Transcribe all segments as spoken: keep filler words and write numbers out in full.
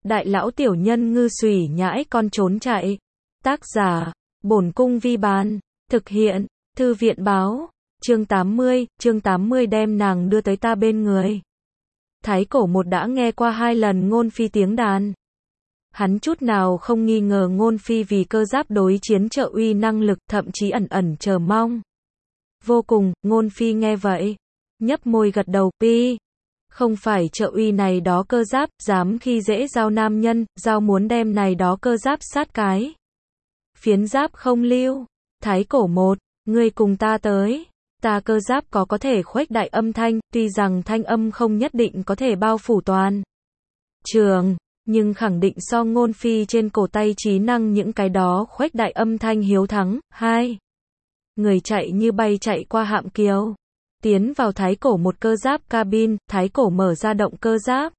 đại lão tiểu nhân ngư xùy nhãi con trốn chạy. Tác giả, Bổn Cung Vi Bán. Thực hiện, Thư viện báo. Chương tám mươi, chương tám mươi đem nàng đưa tới ta bên người. Thái Cổ Một đã nghe qua hai lần Ngôn Phi tiếng đàn. Hắn chút nào không nghi ngờ Ngôn Phi vì cơ giáp đối chiến trợ uy năng lực, thậm chí ẩn ẩn chờ mong. Vô cùng, Ngôn Phi nghe vậy, nhấp môi gật đầu, pi. Không phải trợ uy này đó cơ giáp, dám khi dễ giao nam nhân, giao muốn đem này đó cơ giáp sát cái. Phiến giáp không lưu. Thái Cổ Một, ngươi cùng ta tới. Ta cơ giáp có có thể khuếch đại âm thanh, tuy rằng thanh âm không nhất định có thể bao phủ toàn trường, nhưng khẳng định so Ngôn Phi trên cổ tay trí năng những cái đó khuếch đại âm thanh hiếu thắng. Hai người chạy như bay chạy qua hạm kiều, tiến vào Thái Cổ Một cơ giáp cabin. Thái Cổ mở ra động cơ giáp,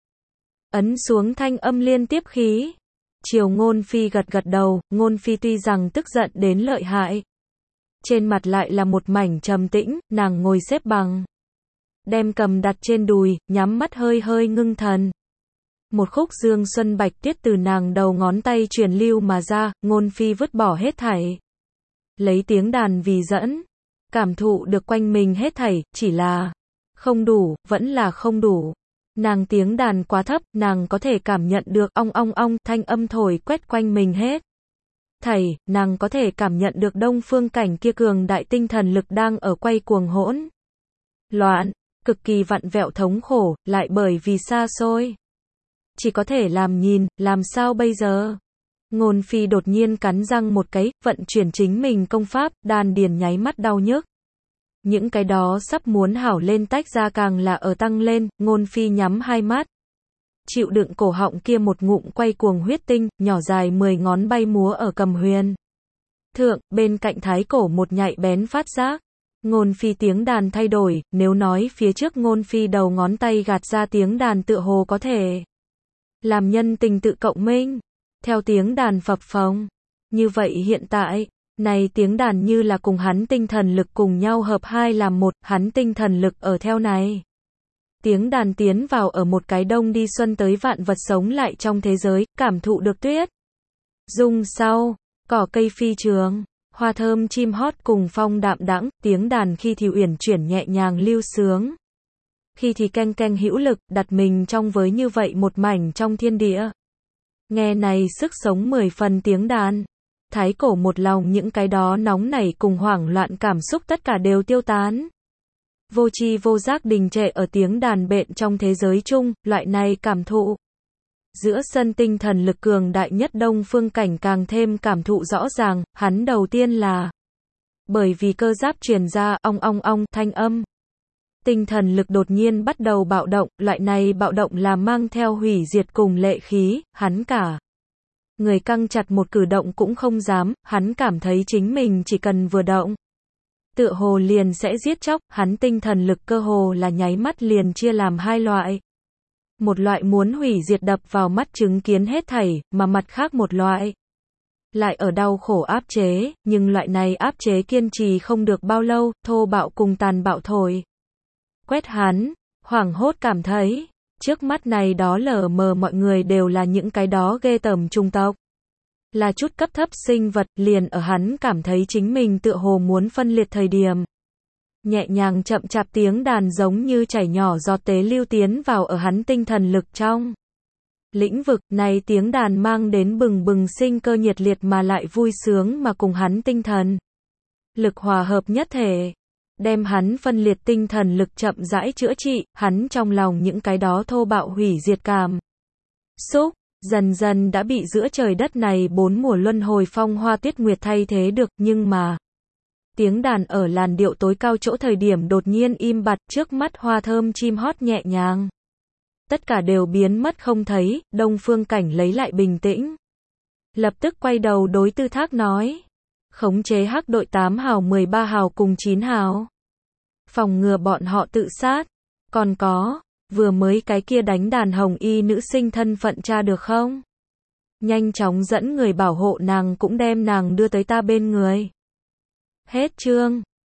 ấn xuống thanh âm liên tiếp khí. Chiều Ngôn Phi gật gật đầu. Ngôn Phi tuy rằng tức giận đến lợi hại, trên mặt lại là một mảnh trầm tĩnh. Nàng ngồi xếp bằng, đem cầm đặt trên đùi, nhắm mắt hơi hơi ngưng thần. Một khúc Dương Xuân Bạch Tuyết từ nàng đầu ngón tay truyền lưu mà ra. Ngôn Phi vứt bỏ hết thảy, lấy tiếng đàn vì dẫn, cảm thụ được quanh mình hết thảy. Chỉ là không đủ, vẫn là không đủ. Nàng tiếng đàn quá thấp, nàng có thể cảm nhận được ong ong ong thanh âm thổi quét quanh mình hết thảy. Nàng có thể cảm nhận được Đông Phương Cảnh kia cường đại tinh thần lực đang ở quay cuồng hỗn loạn, cực kỳ vặn vẹo thống khổ, lại bởi vì xa xôi, chỉ có thể làm nhìn. Làm sao bây giờ? Ngôn Phi đột nhiên cắn răng một cái, vận chuyển chính mình công pháp, đan điền nháy mắt đau nhức. Những cái đó sắp muốn hảo lên tách ra càng là ở tăng lên. Ngôn Phi nhắm hai mắt, chịu đựng cổ họng kia một ngụm quay cuồng huyết tinh, nhỏ dài mười ngón bay múa ở cầm huyền thượng. Bên cạnh Thái Cổ Một nhạy bén phát giác, Ngôn Phi tiếng đàn thay đổi. Nếu nói phía trước Ngôn Phi đầu ngón tay gạt ra tiếng đàn tựa hồ có thể làm nhân tình tự cộng minh, theo tiếng đàn phập phồng, như vậy hiện tại, này tiếng đàn như là cùng hắn tinh thần lực cùng nhau hợp hai làm một. Hắn tinh thần lực ở theo này tiếng đàn tiến vào ở một cái đông đi xuân tới vạn vật sống lại trong thế giới, cảm thụ được tuyết dung sau, cỏ cây phi trường, hoa thơm chim hót cùng phong đạm đãng. Tiếng đàn khi thì uyển chuyển nhẹ nhàng lưu sướng, khi thì keng keng hữu lực, đặt mình trong với như vậy một mảnh trong thiên địa. Nghe này sức sống mười phần tiếng đàn, Thái Cổ Một lòng những cái đó nóng nảy cùng hoảng loạn cảm xúc tất cả đều tiêu tán. Vô tri vô giác đình trệ ở tiếng đàn bện trong thế giới chung. Loại này cảm thụ, giữa sân tinh thần lực cường đại nhất Đông Phương Cảnh càng thêm cảm thụ rõ ràng. Hắn đầu tiên là bởi vì cơ giáp truyền ra ong ong ong thanh âm, tinh thần lực đột nhiên bắt đầu bạo động. Loại này bạo động là mang theo hủy diệt cùng lệ khí. Hắn cả người căng chặt, một cử động cũng không dám. Hắn cảm thấy chính mình chỉ cần vừa động, tựa hồ liền sẽ giết chóc. Hắn tinh thần lực cơ hồ là nháy mắt liền chia làm hai loại. Một loại muốn hủy diệt đập vào mắt chứng kiến hết thảy, mà mặt khác một loại lại ở đau khổ áp chế. Nhưng loại này áp chế kiên trì không được bao lâu, thô bạo cùng tàn bạo thổi quét hắn. Hoảng hốt cảm thấy, trước mắt này đó lờ mờ mọi người đều là những cái đó ghê tởm chủng tộc, là chút cấp thấp sinh vật. Liền ở hắn cảm thấy chính mình tựa hồ muốn phân liệt thời điểm, nhẹ nhàng chậm chạp tiếng đàn giống như chảy nhỏ giọt tế lưu tiến vào ở hắn tinh thần lực trong lĩnh vực. Này tiếng đàn mang đến bừng bừng sinh cơ, nhiệt liệt mà lại vui sướng, mà cùng hắn tinh thần lực hòa hợp nhất thể, đem hắn phân liệt tinh thần lực chậm rãi chữa trị. Hắn trong lòng những cái đó thô bạo hủy diệt cảm xúc, dần dần đã bị giữa trời đất này bốn mùa luân hồi phong hoa tuyết nguyệt thay thế được. Nhưng mà, tiếng đàn ở làn điệu tối cao chỗ thời điểm đột nhiên im bặt. Trước mắt hoa thơm chim hót nhẹ nhàng, tất cả đều biến mất không thấy. Đông Phương Cảnh lấy lại bình tĩnh, lập tức quay đầu đối Tư Thác nói, khống chế hắc đội tám hào, mười ba hào cùng chín hào, phòng ngừa bọn họ tự sát. Còn có, vừa mới cái kia đánh đàn hồng y nữ sinh thân phận tra được không? Nhanh chóng dẫn người bảo hộ nàng, cũng đem nàng đưa tới ta bên người. Hết chương.